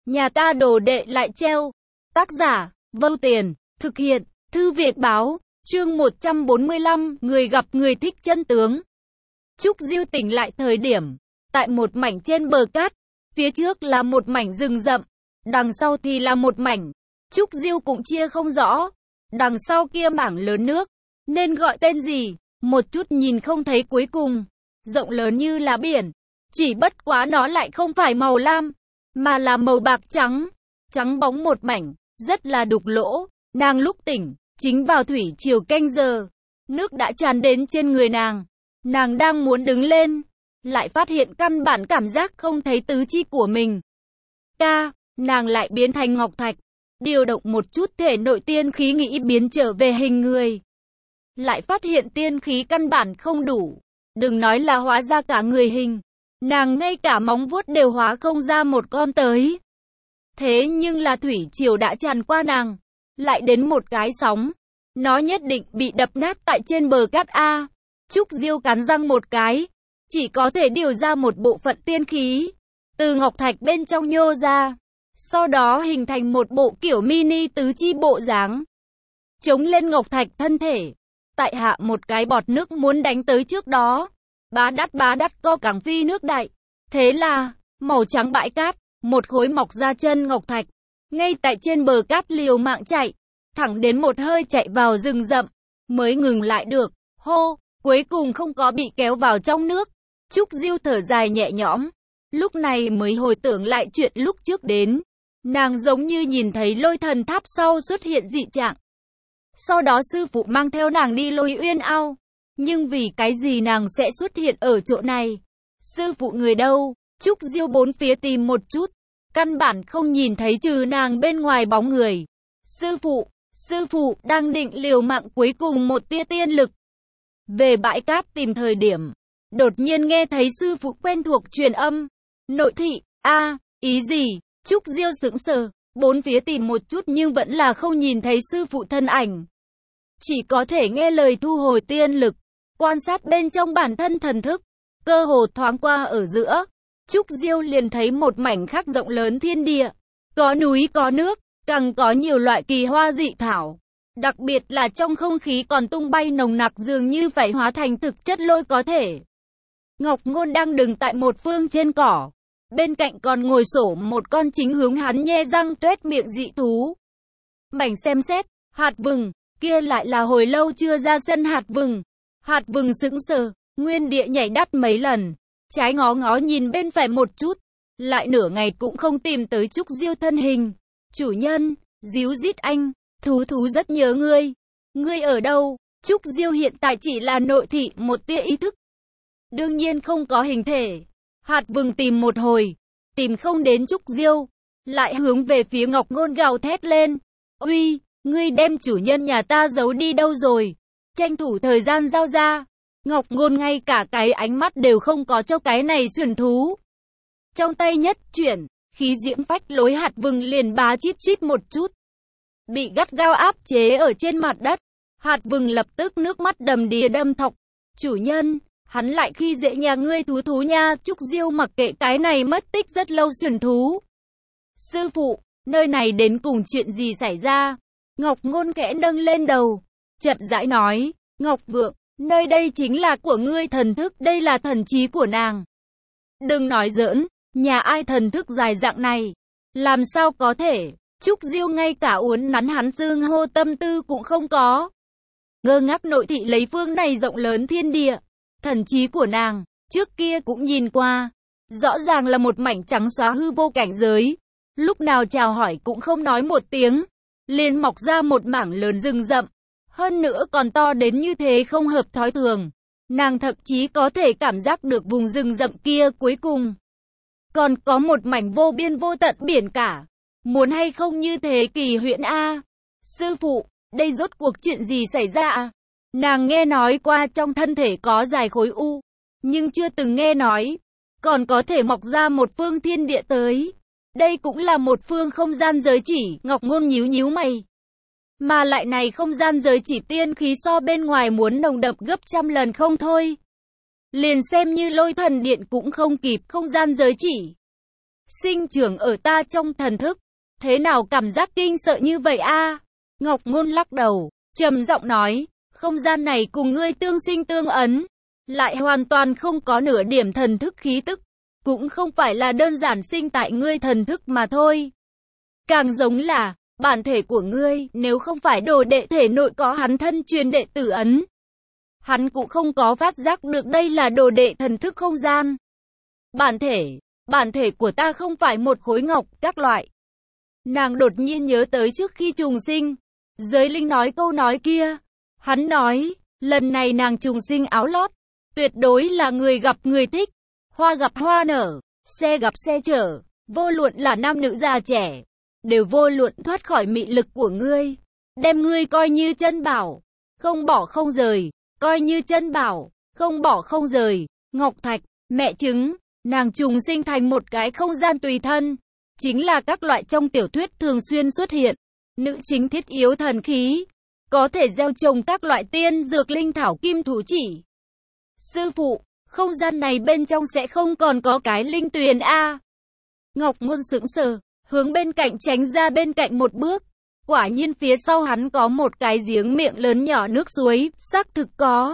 Nhà ta đồ đệ lại treo. Tác giả, Vâu Tiền, thực hiện, Thư Viện Báo, chương 145, người gặp người thích chân tướng. Trúc Diêu tỉnh lại thời điểm, tại một mảnh trên bờ cát, phía trước là một mảnh rừng rậm, đằng sau thì là một mảnh. Trúc Diêu cũng chia không rõ, đằng sau kia mảng lớn nước, nên gọi tên gì, một chút nhìn không thấy cuối cùng, rộng lớn như là biển, chỉ bất quá nó lại không phải màu lam, mà là màu bạc trắng, trắng bóng một mảnh, rất là đục lỗ. Nàng lúc tỉnh, chính vào thủy triều canh giờ, nước đã tràn đến trên người nàng. Nàng đang muốn đứng lên, lại phát hiện căn bản cảm giác không thấy tứ chi của mình. Nàng lại biến thành ngọc thạch, điều động một chút thể nội tiên khí nghĩ biến trở về hình người. Lại phát hiện tiên khí căn bản không đủ, đừng nói là hóa ra cả người hình, nàng ngay cả móng vuốt đều hóa không ra một con tới. Thế nhưng là thủy triều đã tràn qua nàng, lại đến một cái sóng, nó nhất định bị đập nát tại trên bờ cát a. Trúc Diêu cắn răng một cái, chỉ có thể điều ra một bộ phận tiên khí, từ ngọc thạch bên trong nhô ra, sau đó hình thành một bộ kiểu mini tứ chi bộ dáng. Chống lên ngọc thạch thân thể, tại hạ một cái bọt nước muốn đánh tới trước đó, bá đắt co cẳng phi nước đại. Thế là, màu trắng bãi cát, một khối mọc ra chân ngọc thạch, ngay tại trên bờ cát liều mạng chạy, thẳng đến một hơi chạy vào rừng rậm, mới ngừng lại được. Hô, cuối cùng không có bị kéo vào trong nước. Trúc Diêu thở dài nhẹ nhõm, lúc này mới hồi tưởng lại chuyện lúc trước đến. Nàng giống như nhìn thấy Lôi Thần Tháp sau xuất hiện dị trạng. Sau đó sư phụ mang theo nàng đi Lôi Uyên Ao. Nhưng vì cái gì nàng sẽ xuất hiện ở chỗ này? Sư phụ người đâu? Trúc Diêu bốn phía tìm một chút, căn bản không nhìn thấy trừ nàng bên ngoài bóng người. Sư phụ đang định liều mạng cuối cùng một tia tiên lực. Về bãi cát tìm thời điểm, đột nhiên nghe thấy sư phụ quen thuộc truyền âm. Nội thị, ý gì? Trúc Diêu sững sờ, bốn phía tìm một chút nhưng vẫn là không nhìn thấy sư phụ thân ảnh. Chỉ có thể nghe lời thu hồi tiên lực, quan sát bên trong bản thân thần thức, cơ hồ thoáng qua ở giữa. Trúc Diêu liền thấy một mảnh khắc rộng lớn thiên địa, có núi có nước, càng có nhiều loại kỳ hoa dị thảo. Đặc biệt là trong không khí còn tung bay nồng nặc dường như phải hóa thành thực chất lôi có thể. Ngọc Ngôn đang đứng tại một phương trên cỏ, bên cạnh còn ngồi xổm một con chính hướng hắn nhe răng tuét miệng dị thú. Mảnh xem xét, hạt vừng, kia lại là hồi lâu chưa ra sân hạt vừng. Hạt vừng sững sờ, nguyên địa nhảy đắt mấy lần, trái ngó ngó nhìn bên phải một chút, lại nửa ngày cũng không tìm tới Trúc Diêu thân hình. Chủ nhân, díu dít anh, thú rất nhớ ngươi. Ngươi ở đâu? Trúc Diêu hiện tại chỉ là nội thị một tia ý thức, đương nhiên không có hình thể. Hạt vừng tìm một hồi, tìm không đến Trúc Diêu, lại hướng về phía Ngọc Ngôn gào thét lên. Uy, ngươi đem chủ nhân nhà ta giấu đi đâu rồi? Tranh thủ thời gian giao ra. Ngọc Ngôn ngay cả cái ánh mắt đều không có cho cái này xuyển thú. Trong tay nhất chuyển, khí diễm phách lối hạt vừng liền bá chít một chút, bị gắt gao áp chế ở trên mặt đất. Hạt vừng lập tức nước mắt đầm đìa đâm thọc. Chủ nhân, hắn lại khi dễ nhà ngươi thú nha. Trúc Diêu mặc kệ cái này mất tích rất lâu xuyển thú. Sư phụ, nơi này đến cùng chuyện gì xảy ra? Ngọc Ngôn khẽ nâng lên đầu, chậm rãi nói, Ngọc Vượng, nơi đây chính là của ngươi thần thức, đây là thần trí của nàng. Đừng nói giỡn, nhà ai thần thức dài dạng này? Làm sao có thể? Trúc Diêu ngay cả uốn nắn hắn xương hô tâm tư cũng không có. Ngơ ngác nội thị lấy phương này rộng lớn thiên địa. Thần trí của nàng, trước kia cũng nhìn qua. Rõ ràng là một mảnh trắng xóa hư vô cảnh giới. Lúc nào chào hỏi cũng không nói một tiếng, liền mọc ra một mảng lớn rừng rậm. Hơn nữa còn to đến như thế không hợp thói thường. Nàng thậm chí có thể cảm giác được vùng rừng rậm kia cuối cùng còn có một mảnh vô biên vô tận biển cả. Muốn hay không như thế kỳ huyễn a? Sư phụ, đây rốt cuộc chuyện gì xảy ra à? Nàng nghe nói qua trong thân thể có dài khối u, nhưng chưa từng nghe nói còn có thể mọc ra một phương thiên địa tới. Đây cũng là một phương không gian giới chỉ. Ngọc Ngôn nhíu mày. Mà lại này không gian giới chỉ tiên khí so bên ngoài muốn nồng đậm gấp trăm lần không thôi. Liền xem như Lôi Thần Điện cũng không kịp không gian giới chỉ. sinh trưởng ở ta trong thần thức. Thế nào cảm giác kinh sợ như vậy a? Ngọc Ngôn lắc đầu, trầm giọng nói, không gian này cùng ngươi tương sinh tương ấn, lại hoàn toàn không có nửa điểm thần thức khí tức, cũng không phải là đơn giản sinh tại ngươi thần thức mà thôi. Càng giống là, bản thể của ngươi, nếu không phải đồ đệ thể nội có hắn thân truyền đệ tử ấn, hắn cũng không có phát giác được đây là đồ đệ thần thức không gian. Bản thể của ta không phải một khối ngọc, các loại. Nàng đột nhiên nhớ tới trước khi trùng sinh, Giới Linh nói câu nói kia. Hắn nói, lần này nàng trùng sinh áo lót, tuyệt đối là người gặp người thích, hoa gặp hoa nở, xe gặp xe chở, vô luận là nam nữ già trẻ, đều vô luận thoát khỏi mị lực của ngươi, đem ngươi coi như chân bảo, không bỏ không rời, coi như chân bảo, không bỏ không rời. Ngọc Thạch, mẹ chứng, nàng trùng sinh thành một cái không gian tùy thân, chính là các loại trong tiểu thuyết thường xuyên xuất hiện, nữ chính thiết yếu thần khí, có thể gieo trồng các loại tiên dược linh thảo kim thủ chỉ. Sư phụ, không gian này bên trong sẽ không còn có cái linh tuyền a? Ngọc Ngôn sững sờ, hướng bên cạnh tránh ra bên cạnh một bước. Quả nhiên phía sau hắn có một cái giếng miệng lớn nhỏ nước suối, xác thực có.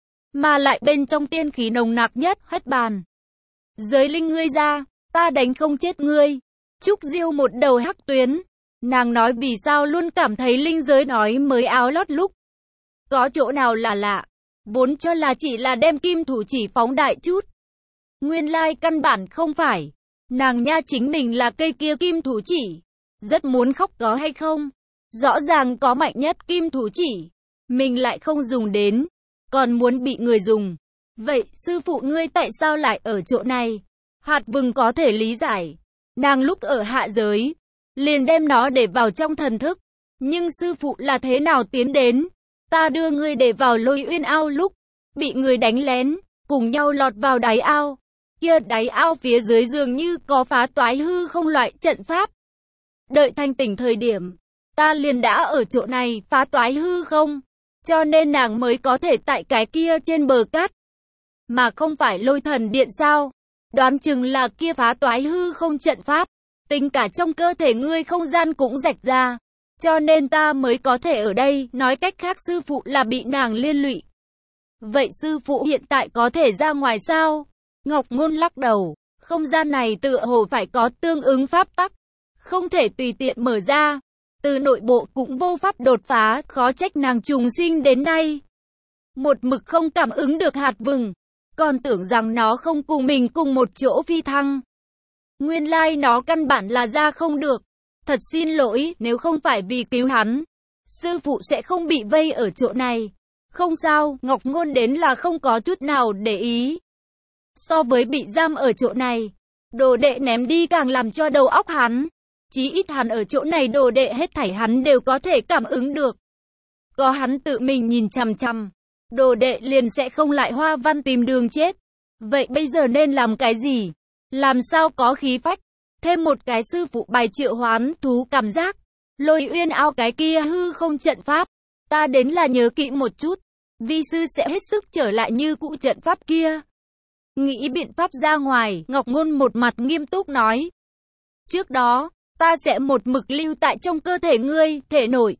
Mà lại bên trong tiên khí nồng nặc nhất, hết bàn. Giới Linh ngươi ra, ta đánh không chết ngươi. Trúc Diêu một đầu hắc tuyến. Nàng nói vì sao luôn cảm thấy linh giới nói mới áo lót lúc. Có chỗ nào là lạ. Vốn cho là chỉ là đem kim thủ chỉ phóng đại chút. Nguyên lai căn bản không phải. Nàng nha chính mình là cây kia kim thủ chỉ. Rất muốn khóc có hay không? Rõ ràng có mạnh nhất kim thủ chỉ. Mình lại không dùng đến. Còn muốn bị người dùng. Vậy sư phụ ngươi tại sao lại ở chỗ này? Hạt Vừng có thể lý giải. Nàng lúc ở hạ giới, liền đem nó để vào trong thần thức. Nhưng sư phụ là thế nào tiến đến? Ta đưa ngươi để vào Lôi Uyên ao lúc, bị người đánh lén, cùng nhau lọt vào đáy ao. Kia đáy ao phía dưới dường như có phá toái hư không loại trận pháp. Đợi thanh tỉnh thời điểm, ta liền đã ở chỗ này phá toái hư không. Cho nên nàng mới có thể tại cái kia trên bờ cát. Mà không phải Lôi Thần Điện sao? Đoán chừng là kia phá toái hư không trận pháp. Tính cả trong cơ thể ngươi không gian cũng rạch ra. Cho nên ta mới có thể ở đây, nói cách khác sư phụ là bị nàng liên lụy. Vậy sư phụ hiện tại có thể ra ngoài sao? Ngọc Ngôn lắc đầu, không gian này tựa hồ phải có tương ứng pháp tắc, không thể tùy tiện mở ra. Từ nội bộ cũng vô pháp đột phá, khó trách nàng trùng sinh đến nay. Một mực không cảm ứng được Hạt Vừng, còn tưởng rằng nó không cùng mình cùng một chỗ phi thăng. Nguyên lai nó căn bản là ra không được. Thật xin lỗi, nếu không phải vì cứu hắn, sư phụ sẽ không bị vây ở chỗ này. Không sao, Ngọc Ngôn đến là không có chút nào để ý. So với bị giam ở chỗ này, đồ đệ ném đi càng làm cho đầu óc hắn. Chí ít hắn ở chỗ này đồ đệ hết thảy hắn đều có thể cảm ứng được. Có hắn tự mình nhìn chằm chằm, đồ đệ liền sẽ không lại hoa văn tìm đường chết. Vậy bây giờ nên làm cái gì? Làm sao có khí phách? Thêm một cái sư phụ bài triệu hoán thú cảm giác. Lôi Uyên ao cái kia hư không trận pháp. Ta đến là nhớ kỹ một chút. Vi sư sẽ hết sức trở lại như cũ trận pháp kia. Nghĩ biện pháp ra ngoài, Ngọc Ngôn một mặt nghiêm túc nói. Trước đó, ta sẽ một mực lưu tại trong cơ thể ngươi, thể nội.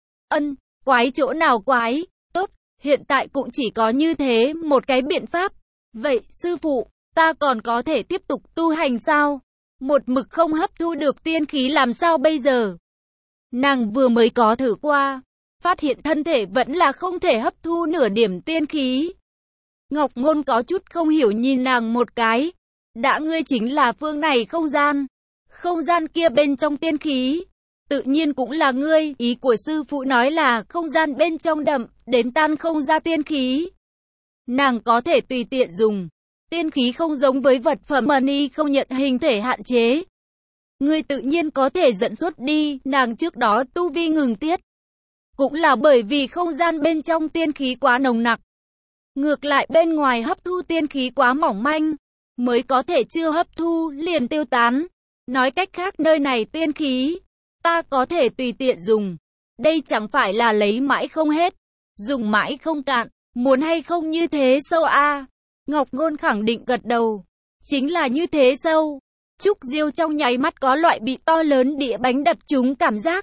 Quái chỗ nào quái? Tốt, hiện tại cũng chỉ có như thế, một cái biện pháp. Vậy, sư phụ, ta còn có thể tiếp tục tu hành sao? Một mực không hấp thu được tiên khí làm sao bây giờ? Nàng vừa mới có thử qua, phát hiện thân thể vẫn là không thể hấp thu nửa điểm tiên khí. Ngọc Ngôn có chút không hiểu nhìn nàng một cái. Đã ngươi chính là phương này không gian kia bên trong tiên khí. Tự nhiên cũng là ngươi, ý của sư phụ nói là không gian bên trong đậm, đến tan không ra tiên khí. Nàng có thể tùy tiện dùng. Tiên khí không giống với vật phẩm money không nhận hình thể hạn chế. Ngươi tự nhiên có thể dẫn xuất đi, nàng trước đó tu vi ngừng tiết. Cũng là bởi vì không gian bên trong tiên khí quá nồng nặc. Ngược lại bên ngoài hấp thu tiên khí quá mỏng manh, mới có thể chưa hấp thu, liền tiêu tán. Nói cách khác nơi này tiên khí, ta có thể tùy tiện dùng. Đây chẳng phải là lấy mãi không hết, dùng mãi không cạn, muốn hay không như thế sâu a? Ngọc Ngôn khẳng định gật đầu. Chính là như thế sâu. Trúc Diêu trong nháy mắt có loại bị to lớn đĩa bánh đập trúng cảm giác.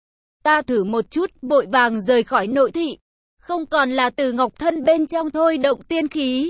Ta thử một chút, vội vàng rời khỏi nội thị. Không còn là Từ Ngọc Thân bên trong thôi động tiên khí.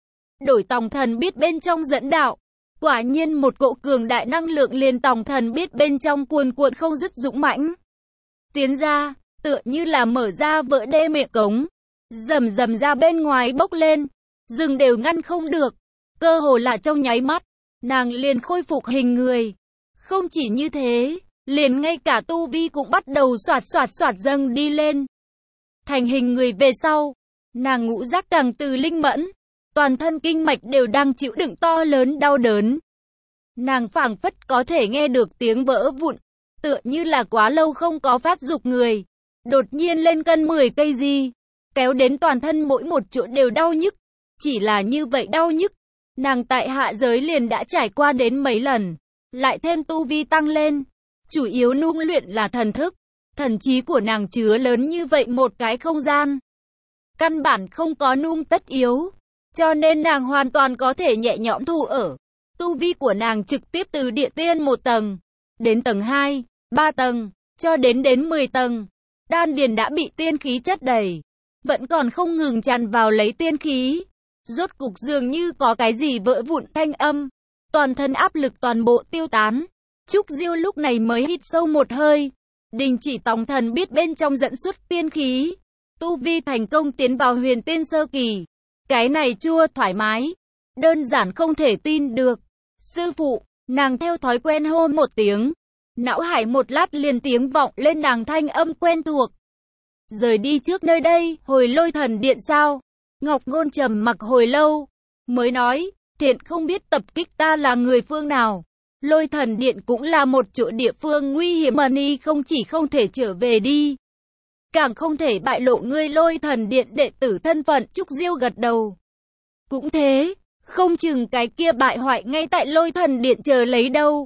Đổi Tòng Thần biết bên trong dẫn đạo. Quả nhiên một cỗ cường đại năng lượng liền Tòng Thần biết bên trong cuồn cuộn không dứt dũng mãnh. Tiến ra, tựa như là mở ra vỡ đê miệng cống. Rầm rầm ra bên ngoài bốc lên. Dừng đều ngăn không được. Cơ hồ là trong nháy mắt. Nàng liền khôi phục hình người. Không chỉ như thế, liền ngay cả tu vi cũng bắt đầu xoạt dâng đi lên. Thành hình người về sau, nàng ngũ giác càng từ linh mẫn, toàn thân kinh mạch đều đang chịu đựng to lớn đau đớn. Nàng phảng phất có thể nghe được tiếng vỡ vụn, tựa như là quá lâu không có phát dục người, đột nhiên lên cân 10 cây gì, kéo đến toàn thân mỗi một chỗ đều đau nhức. Chỉ là như vậy đau nhức, nàng tại hạ giới liền đã trải qua đến mấy lần, lại thêm tu vi tăng lên, chủ yếu nung luyện là thần thức. Thần trí của nàng chứa lớn như vậy một cái không gian. Căn bản không có nung tất yếu. Cho nên nàng hoàn toàn có thể nhẹ nhõm thu ở. Tu vi của nàng trực tiếp từ địa tiên 1 tầng, đến tầng 2, 3 tầng, cho đến 10 tầng. Đan điền đã bị tiên khí chất đầy. Vẫn còn không ngừng tràn vào lấy tiên khí. Rốt cục dường như có cái gì vỡ vụn thanh âm. Toàn thân áp lực toàn bộ tiêu tán. Trúc Diêu lúc này mới hít sâu một hơi. Đình chỉ Tòng Thần biết bên trong dẫn xuất tiên khí. Tu vi thành công tiến vào huyền tiên sơ kỳ. Cái này chua thoải mái. Đơn giản không thể tin được. Sư phụ, nàng theo thói quen hô một tiếng. Não hải một lát liền tiếng vọng lên nàng thanh âm quen thuộc. Rời đi trước nơi đây, hồi Lôi Thần Điện sao? Ngọc Ngôn trầm mặc hồi lâu. Mới nói, thiện không biết tập kích ta là người phương nào. Lôi Thần Điện cũng là một chỗ địa phương nguy hiểm mà ni không chỉ không thể trở về đi. Càng không thể bại lộ ngươi Lôi Thần Điện đệ tử thân phận. Trúc Diêu gật đầu. Cũng thế, không chừng cái kia bại hoại ngay tại Lôi Thần Điện chờ lấy đâu.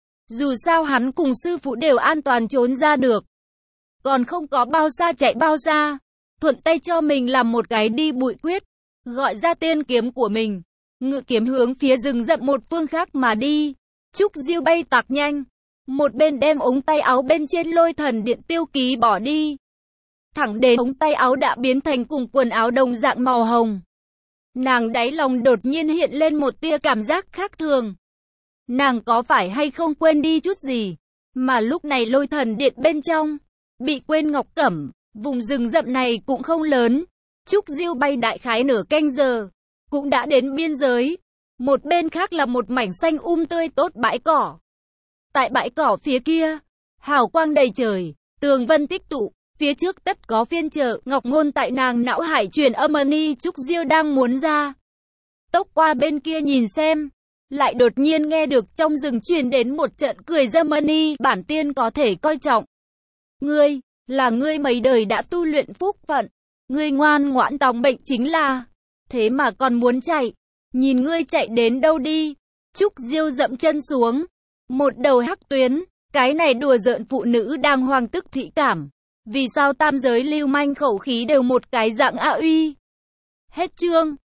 Dù sao hắn cùng sư phụ đều an toàn trốn ra được. Còn không có bao xa chạy bao xa. Thuận tay cho mình làm một cái đi bụi quyết. Gọi ra tiên kiếm của mình. Ngự kiếm hướng phía rừng rậm một phương khác mà đi. Trúc Diêu bay tạc nhanh. Một bên đem ống tay áo bên trên Lôi Thần Điện tiêu ký bỏ đi. Thẳng đến ống tay áo đã biến thành cùng quần áo đồng dạng màu hồng. Nàng đáy lòng đột nhiên hiện lên một tia cảm giác khác thường. Nàng có phải hay không quên đi chút gì? Mà lúc này Lôi Thần Điện bên trong, bị quên Ngọc Cẩm, vùng rừng rậm này cũng không lớn. Trúc Diêu bay đại khái nửa canh giờ, cũng đã đến biên giới. Một bên khác là một mảnh xanh tươi tốt bãi cỏ. Tại bãi cỏ phía kia, hào quang đầy trời, tường vân tích tụ, phía trước tất có phiên chợ. Ngọc Ngôn tại nàng não hải truyền âm ni Trúc Diêu đang muốn ra. Tốc qua bên kia nhìn xem, lại đột nhiên nghe được trong rừng truyền đến một trận cười Germany. Bản tiên có thể coi trọng ngươi, là ngươi mấy đời đã tu luyện phúc phận, ngươi ngoan ngoãn tòng bệnh chính là, thế mà còn muốn chạy, nhìn ngươi chạy đến đâu đi. Trúc Diêu dậm chân xuống, một đầu hắc tuyến, cái này đùa giỡn phụ nữ đang hoang tức thị cảm. Vì sao tam giới lưu manh khẩu khí đều một cái dạng A uy. Hết chương.